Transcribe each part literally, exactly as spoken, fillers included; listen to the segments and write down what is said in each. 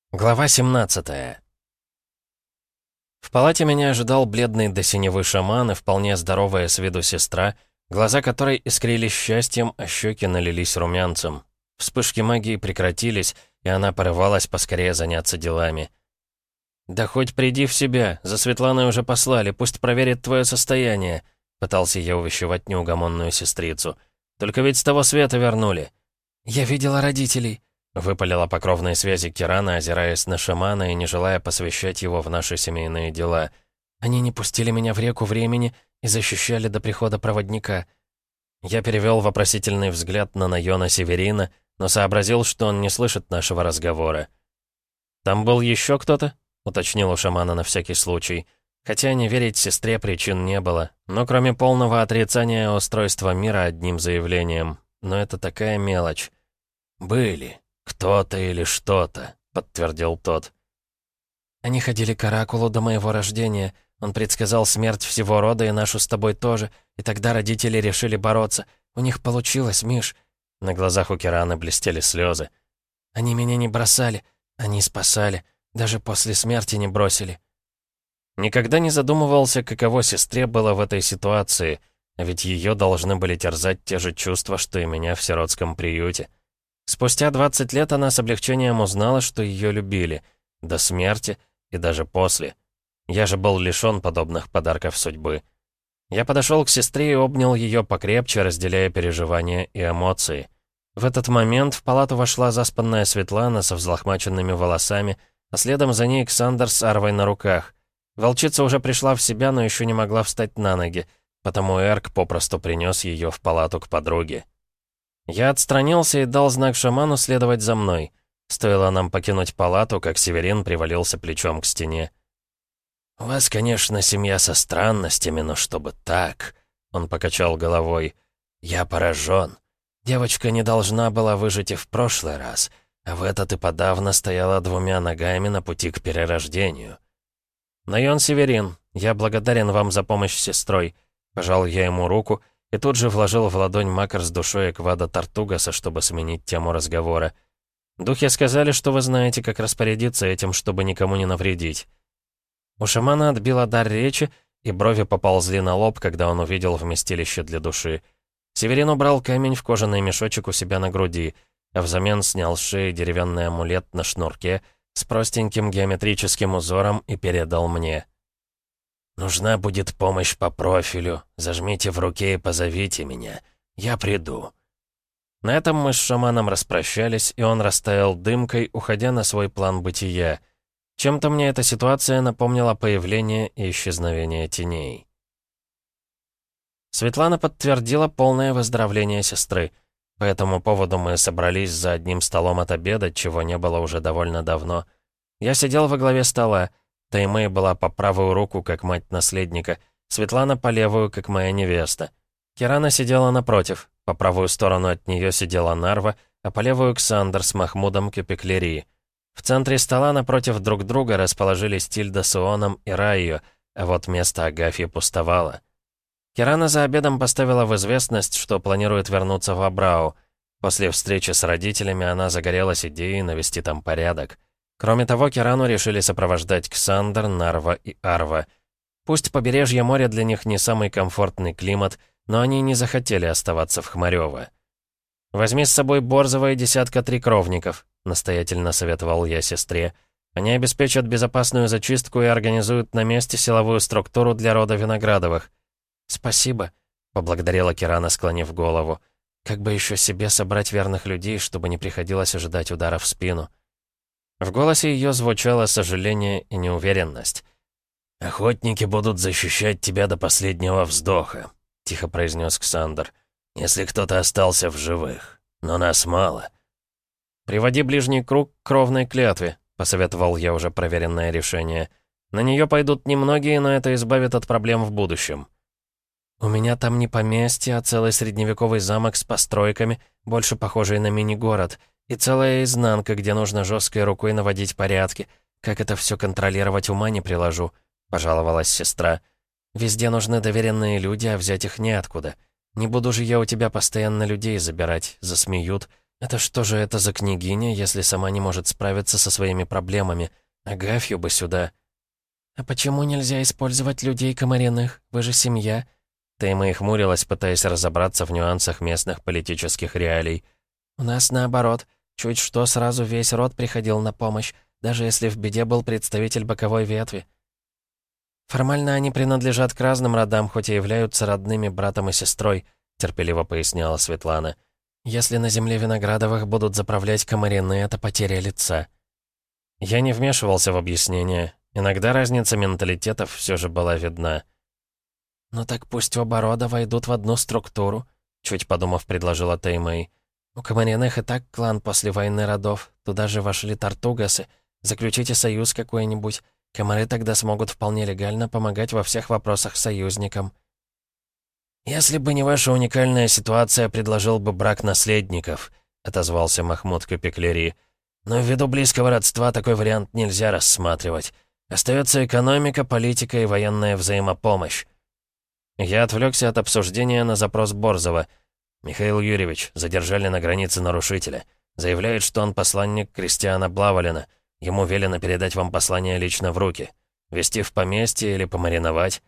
Глава семнадцатая. В палате меня ожидал бледный до синевы шаман и вполне здоровая с виду сестра, глаза которой искрились счастьем, а щеки налились румянцем. Вспышки магии прекратились, и она порывалась поскорее заняться делами. «Да хоть приди в себя, за Светланой уже послали, пусть проверит твое состояние», пытался я увещевать неугомонную сестрицу. «Только ведь с того света вернули». «Я видела родителей», — выпалила по кровной связи Кирана, озираясь на шамана и не желая посвящать его в наши семейные дела. «Они не пустили меня в реку времени и защищали до прихода проводника». Я перевел вопросительный взгляд на Найона Северина, но сообразил, что он не слышит нашего разговора. «Там был еще кто-то?» — уточнил у шамана на всякий случай. Хотя не верить сестре причин не было, но кроме полного отрицания устройства мира одним заявлением. Но это такая мелочь. «Были. Кто-то или что-то», — подтвердил тот. «Они ходили к Оракулу до моего рождения. Он предсказал смерть всего рода и нашу с тобой тоже. И тогда родители решили бороться. У них получилось, Миш». На глазах у Кираны блестели слезы. «Они меня не бросали. Они спасали. Даже после смерти не бросили». Никогда не задумывался, каково сестре было в этой ситуации, а ведь ее должны были терзать те же чувства, что и меня в сиротском приюте. Спустя двадцать лет она с облегчением узнала, что ее любили. До смерти и даже после. Я же был лишён подобных подарков судьбы. Я подошел к сестре и обнял ее покрепче, разделяя переживания и эмоции. В этот момент в палату вошла заспанная Светлана со взлохмаченными волосами, а следом за ней Ксандр с Арвой на руках. Волчица уже пришла в себя, но еще не могла встать на ноги, потому Эрк попросту принес ее в палату к подруге. Я отстранился и дал знак шаману следовать за мной. Стоило нам покинуть палату, как Северин привалился плечом к стене. «У вас, конечно, семья со странностями, но чтобы так...» Он покачал головой. «Я поражен. Девочка не должна была выжить и в прошлый раз, а в этот и подавно стояла двумя ногами на пути к перерождению». «Найон Северин, я благодарен вам за помощь с сестрой». Пожал я ему руку и тут же вложил в ладонь макар с душой Эквада Тартугаса, чтобы сменить тему разговора. «Духи сказали, что вы знаете, как распорядиться этим, чтобы никому не навредить». У шамана отбила дар речи, и брови поползли на лоб, когда он увидел вместилище для души. Северин убрал камень в кожаный мешочек у себя на груди, а взамен снял с шеи деревянный амулет на шнурке с простеньким геометрическим узором и передал мне. «Нужна будет помощь по профилю. Зажмите в руке и позовите меня. Я приду». На этом мы с шаманом распрощались, и он растаял дымкой, уходя на свой план бытия. Чем-то мне эта ситуация напомнила появление и исчезновение теней. Светлана подтвердила полное выздоровление сестры. По этому поводу мы собрались за одним столом от обеда, чего не было уже довольно давно. Я сидел во главе стола. Таймэй была по правую руку, как мать наследника, Светлана по левую, как моя невеста. Кирана сидела напротив, по правую сторону от нее сидела Нарва, а по левую Ксандр с Махмудом Капеклери. В центре стола напротив друг друга расположились Тильда с Ионом и Райо, а вот место Агафьи пустовало. Кирана за обедом поставила в известность, что планирует вернуться в Абрау. После встречи с родителями она загорелась идеей навести там порядок. Кроме того, Кирану решили сопровождать Ксандр, Нарва и Арва. Пусть побережье моря для них не самый комфортный климат, но они не захотели оставаться в Хмарёво. «Возьми с собой Борзова и десятка три кровников», — настоятельно советовал я сестре. «Они обеспечат безопасную зачистку и организуют на месте силовую структуру для рода Виноградовых». «Спасибо», — поблагодарила Кирана, склонив голову. «Как бы еще себе собрать верных людей, чтобы не приходилось ожидать удара в спину». В голосе ее звучало сожаление и неуверенность. «Охотники будут защищать тебя до последнего вздоха», — тихо произнес Ксандр. «Если кто-то остался в живых. Но нас мало». «Приводи ближний круг к кровной клятве», — посоветовал я уже проверенное решение. «На нее пойдут немногие, но это избавит от проблем в будущем». «У меня там не поместье, а целый средневековый замок с постройками, больше похожий на мини-город, и целая изнанка, где нужно жесткой рукой наводить порядки. Как это все контролировать, ума не приложу», — пожаловалась сестра. «Везде нужны доверенные люди, а взять их неоткуда. Не буду же я у тебя постоянно людей забирать, засмеют. Это что же это за княгиня, если сама не может справиться со своими проблемами? Агафью бы сюда. А почему нельзя использовать людей комариных? Вы же семья. Тейма и хмурилась, пытаясь разобраться в нюансах местных политических реалий. У нас наоборот. Чуть что, сразу весь род приходил на помощь, даже если в беде был представитель боковой ветви. Формально они принадлежат к разным родам, хоть и являются родными братом и сестрой, терпеливо поясняла Светлана. Если на земле Виноградовых будут заправлять комарины, это потеря лица. Я не вмешивался в объяснение. Иногда разница менталитетов все же была видна. «Ну так пусть оба рода войдут в одну структуру», чуть подумав, предложила Теймэй. «У комариных и так клан после войны родов. Туда же вошли тартугасы. Заключите союз какой-нибудь. Комары тогда смогут вполне легально помогать во всех вопросах союзникам». «Если бы не ваша уникальная ситуация, предложил бы брак наследников», — отозвался Махмуд Капеклери. «Но ввиду близкого родства такой вариант нельзя рассматривать. Остается экономика, политика и военная взаимопомощь». Я отвлекся от обсуждения на запрос Борзова. «Михаил Юрьевич, задержали на границе нарушителя. Заявляет, что он посланник Кристиана Блавалина. Ему велено передать вам послание лично в руки. Вести в поместье или помариновать?»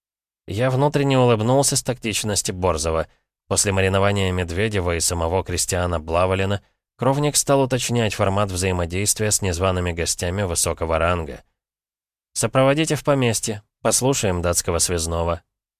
Я внутренне улыбнулся с тактичности Борзова. После маринования Медведева и самого Кристиана Блавалина кровник стал уточнять формат взаимодействия с незваными гостями высокого ранга. «Сопроводите в поместье. Послушаем датского связного».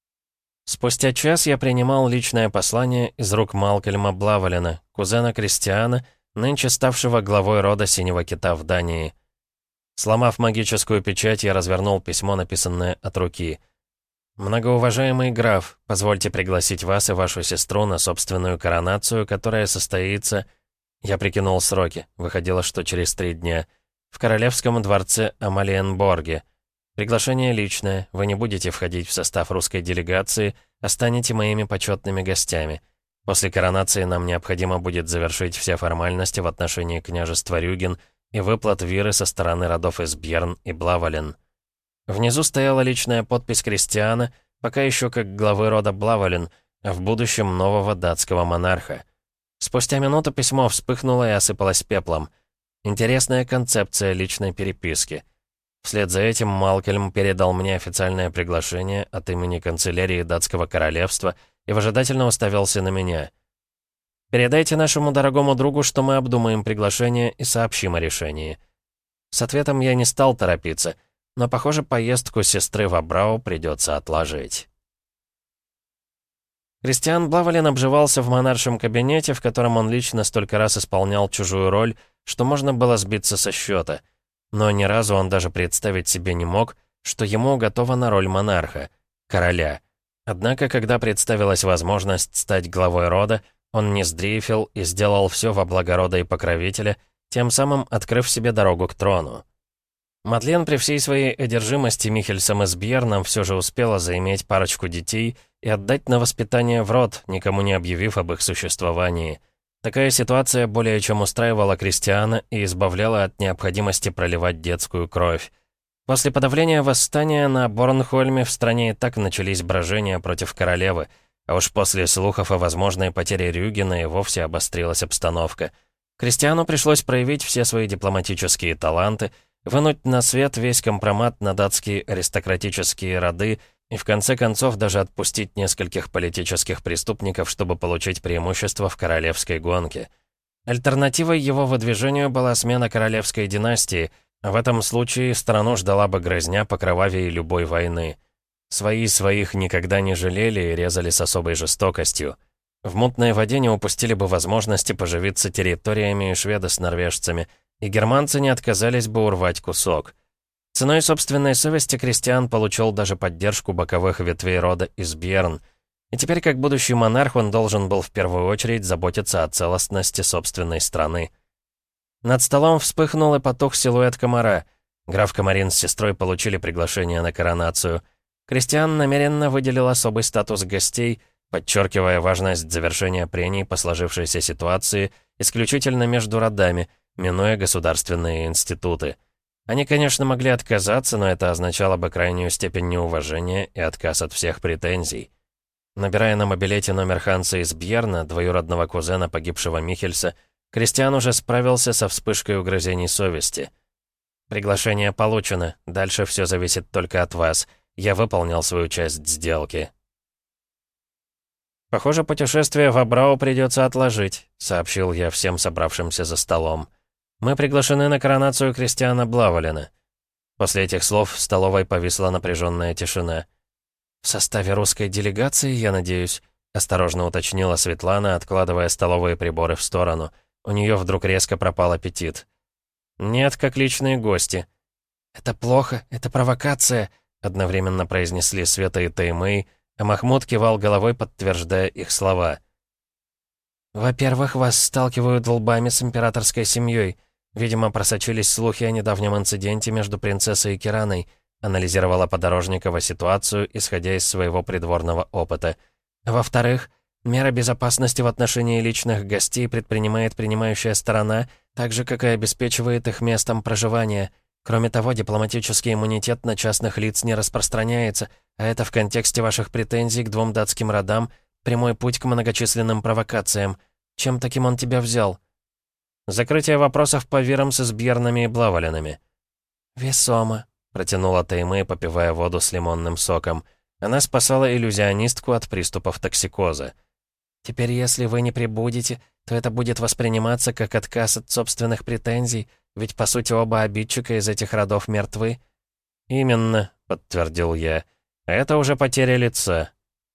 Спустя час я принимал личное послание из рук Малкольма Блавалина, кузена Кристиана, нынче ставшего главой рода Синего Кита в Дании. Сломав магическую печать, я развернул письмо, написанное от руки. «Многоуважаемый граф, позвольте пригласить вас и вашу сестру на собственную коронацию, которая состоится...» Я прикинул сроки, выходило, что через три дня. В королевском дворце Амалиенборге. Приглашение личное, вы не будете входить в состав русской делегации, а станете моими почетными гостями. После коронации нам необходимо будет завершить все формальности в отношении княжества Рюген и выплат виры со стороны родов Эсбьерн и Блавален. Внизу стояла личная подпись Кристиана, пока еще как главы рода Блавален, а в будущем нового датского монарха. Спустя минуту письмо вспыхнуло и осыпалось пеплом. Интересная концепция личной переписки. Вслед за этим Малкольм передал мне официальное приглашение от имени канцелярии датского королевства и выжидательно уставился на меня. «Передайте нашему дорогому другу, что мы обдумаем приглашение и сообщим о решении». С ответом я не стал торопиться, но, похоже, поездку сестры в Абрау придется отложить. Кристиан Блавален обживался в монаршем кабинете, в котором он лично столько раз исполнял чужую роль, что можно было сбиться со счета. Но ни разу он даже представить себе не мог, что ему уготована роль монарха, короля. Однако, когда представилась возможность стать главой рода, он не сдрейфил и сделал все во благо рода и покровителя, тем самым открыв себе дорогу к трону. Мадлен при всей своей одержимости Михельсом Эсбьерном все же успела заиметь парочку детей и отдать на воспитание в род, никому не объявив об их существовании. Такая ситуация более чем устраивала Кристиана и избавляла от необходимости проливать детскую кровь. После подавления восстания на Борнхольме в стране и так начались брожения против королевы, а уж после слухов о возможной потере Рюгена и вовсе обострилась обстановка. Кристиану пришлось проявить все свои дипломатические таланты, вынуть на свет весь компромат на датские аристократические роды и в конце концов даже отпустить нескольких политических преступников, чтобы получить преимущество в королевской гонке. Альтернативой его выдвижению была смена королевской династии, а в этом случае страну ждала бы грызня покровавее любой войны. Свои своих никогда не жалели и резали с особой жестокостью. В мутной воде не упустили бы возможности поживиться территориями и шведы с норвежцами, и германцы не отказались бы урвать кусок. Ценой собственной совести Кристиан получил даже поддержку боковых ветвей рода Эсбьерн, и теперь как будущий монарх он должен был в первую очередь заботиться о целостности собственной страны. Над столом вспыхнул и потух силуэт комара. Граф Комарин с сестрой получили приглашение на коронацию. Кристиан намеренно выделил особый статус гостей, подчеркивая важность завершения прений по сложившейся ситуации исключительно между родами, минуя государственные институты. Они, конечно, могли отказаться, но это означало бы крайнюю степень неуважения и отказ от всех претензий. Набирая на мобилете номер Ханса из Бьерна, двоюродного кузена погибшего Михельса, Кристиан уже справился со вспышкой угрызений совести. «Приглашение получено. Дальше все зависит только от вас. Я выполнил свою часть сделки». «Похоже, путешествие в Абрау придется отложить», — сообщил я всем собравшимся за столом. «Мы приглашены на коронацию Кристиана Блавалена». После этих слов в столовой повисла напряженная тишина. «В составе русской делегации, я надеюсь?» — осторожно уточнила Светлана, откладывая столовые приборы в сторону. У нее вдруг резко пропал аппетит. «Нет, как личные гости». «Это плохо, это провокация», — одновременно произнесли Света и Таймэй, а Махмуд кивал головой, подтверждая их слова. «Во-первых, вас сталкивают лбами с императорской семьей. Видимо, просочились слухи о недавнем инциденте между принцессой и Кираной», анализировала Подорожникова ситуацию, исходя из своего придворного опыта. «Во-вторых, меры безопасности в отношении личных гостей предпринимает принимающая сторона, так же, как и обеспечивает их местом проживания. Кроме того, дипломатический иммунитет на частных лиц не распространяется, а это в контексте ваших претензий к двум датским родам прямой путь к многочисленным провокациям. Чем таким он тебя взял?» «Закрытие вопросов по вирам с избьернами и блавалинами». «Весомо», — протянула Таймэй, попивая воду с лимонным соком. Она спасала иллюзионистку от приступов токсикоза. «Теперь, если вы не прибудете, то это будет восприниматься как отказ от собственных претензий, ведь, по сути, оба обидчика из этих родов мертвы». «Именно», — подтвердил я. «А это уже потеря лица».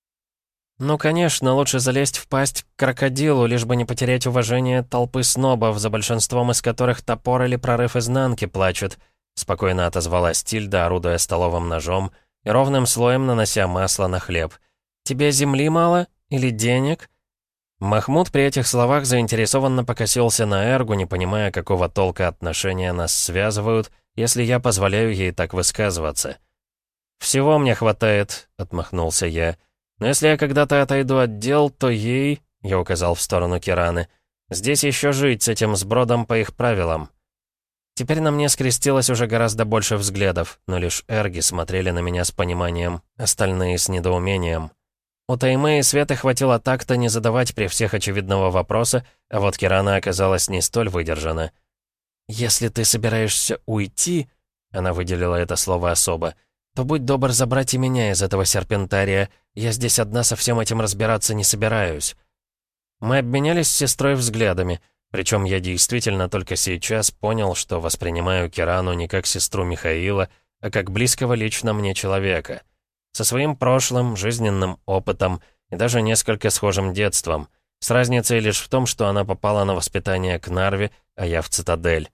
«Ну, конечно, лучше залезть в пасть к крокодилу, лишь бы не потерять уважение толпы снобов, за большинством из которых топор или прорыв изнанки плачут», — спокойно отозвалась Тильда, орудуя столовым ножом и ровным слоем нанося масло на хлеб. «Тебе земли мало? Или денег?» Махмуд при этих словах заинтересованно покосился на Эргу, не понимая, какого толка отношения нас связывают, если я позволяю ей так высказываться. «Всего мне хватает», — отмахнулся я. «Но если я когда-то отойду от дел, то ей...» — я указал в сторону Кираны. «Здесь еще жить с этим сбродом по их правилам». Теперь на мне скрестилось уже гораздо больше взглядов, но лишь эрги смотрели на меня с пониманием, остальные с недоумением. У Таймэ и Светы хватило так-то не задавать при всех очевидного вопроса, а вот Кирана оказалась не столь выдержана. «Если ты собираешься уйти...» — она выделила это слово особо — то будь добр забрать и меня из этого серпентария. Я здесь одна со всем этим разбираться не собираюсь». Мы обменялись с сестрой взглядами, причем я действительно только сейчас понял, что воспринимаю Кирану не как сестру Михаила, а как близкого лично мне человека. Со своим прошлым, жизненным опытом и даже несколько схожим детством, с разницей лишь в том, что она попала на воспитание к Нарве, а я в Цитадель.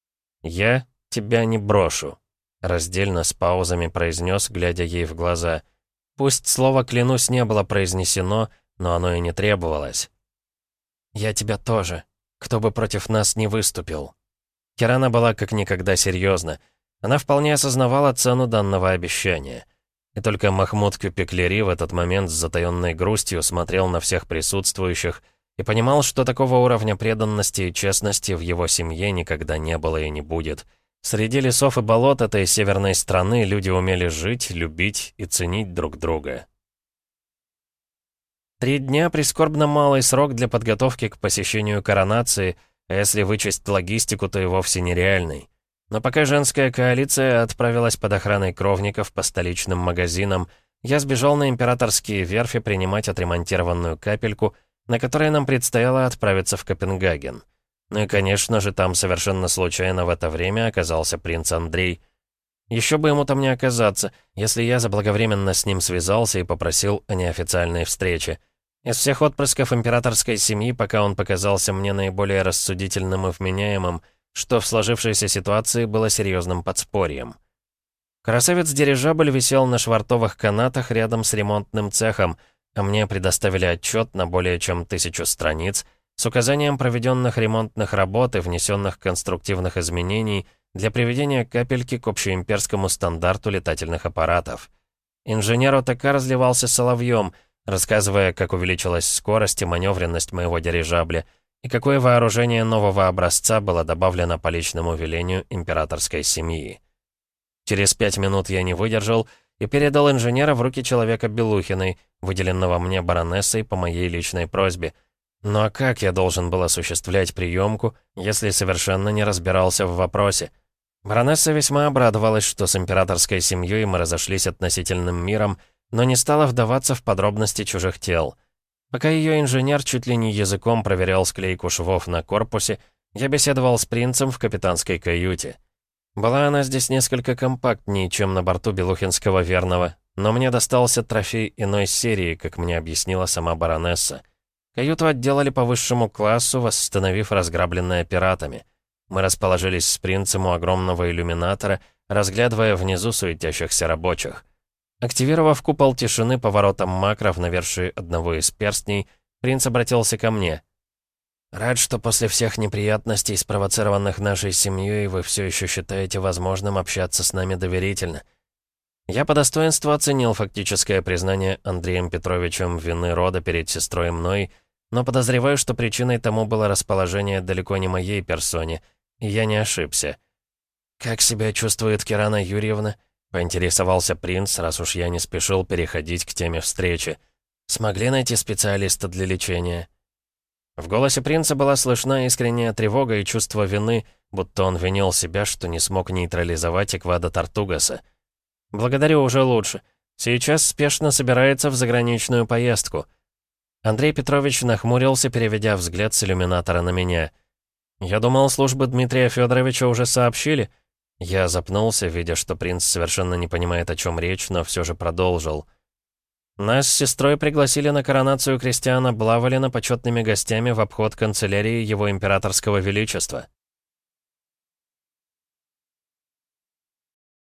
«Я тебя не брошу», — раздельно с паузами произнес, глядя ей в глаза. Пусть слово «клянусь» не было произнесено, но оно и не требовалось. «Я тебя тоже, кто бы против нас не выступил». Кирана была как никогда серьезна. Она вполне осознавала цену данного обещания. И только Махмуд Кюпеклери в этот момент с затаённой грустью смотрел на всех присутствующих и понимал, что такого уровня преданности и честности в его семье никогда не было и не будет. Среди лесов и болот этой северной страны люди умели жить, любить и ценить друг друга. Три дня — прискорбно малый срок для подготовки к посещению коронации, а если вычесть логистику, то и вовсе нереальный. Но пока женская коалиция отправилась под охраной кровников по столичным магазинам, я сбежал на императорские верфи принимать отремонтированную капельку, на которой нам предстояло отправиться в Копенгаген. Ну и, конечно же, там совершенно случайно в это время оказался принц Андрей. Еще бы ему там не оказаться, если я заблаговременно с ним связался и попросил о неофициальной встрече. Из всех отпрысков императорской семьи пока он показался мне наиболее рассудительным и вменяемым, что в сложившейся ситуации было серьезным подспорьем. Красавец-дирижабль висел на швартовых канатах рядом с ремонтным цехом, а мне предоставили отчет на более чем тысячу страниц с указанием проведенных ремонтных работ и внесенных конструктивных изменений для приведения капельки к общеимперскому стандарту летательных аппаратов. Инженер ОТК разливался соловьем, рассказывая, как увеличилась скорость и маневренность моего дирижабля, и какое вооружение нового образца было добавлено по личному велению императорской семьи. Через пять минут я не выдержал и передал инженера в руки человека Белухиной, выделенного мне баронессой по моей личной просьбе. Ну а как я должен был осуществлять приемку, если совершенно не разбирался в вопросе? Баронесса весьма обрадовалась, что с императорской семьей мы разошлись относительным миром, но не стала вдаваться в подробности чужих тел. Пока ее инженер чуть ли не языком проверял склейку швов на корпусе, я беседовал с принцем в капитанской каюте. Была она здесь несколько компактнее, чем на борту Белухинского Верного, но мне достался трофей иной серии, как мне объяснила сама баронесса. Каюту отделали по высшему классу, восстановив разграбленное пиратами. Мы расположились с принцем у огромного иллюминатора, разглядывая внизу суетящихся рабочих. Активировав купол тишины поворотом макро в навершии одного из перстней, принц обратился ко мне. «Рад, что после всех неприятностей, спровоцированных нашей семьей, вы все еще считаете возможным общаться с нами доверительно». Я по достоинству оценил фактическое признание Андреем Петровичем вины рода перед сестрой и мной, но подозреваю, что причиной тому было расположение далеко не моей персоне, и я не ошибся. «Как себя чувствует Кирана Юрьевна?» — поинтересовался принц, раз уж я не спешил переходить к теме встречи. «Смогли найти специалиста для лечения?» В голосе принца была слышна искренняя тревога и чувство вины, будто он винил себя, что не смог нейтрализовать Эквада Тартугаса. «Благодарю, уже лучше. Сейчас спешно собирается в заграничную поездку». Андрей Петрович нахмурился, переведя взгляд с иллюминатора на меня. «Я думал, службы Дмитрия Федоровича уже сообщили». Я запнулся, видя, что принц совершенно не понимает, о чем речь, но все же продолжил. «Нас с сестрой пригласили на коронацию Кристиана Блавалина почетными гостями в обход канцелярии его императорского величества».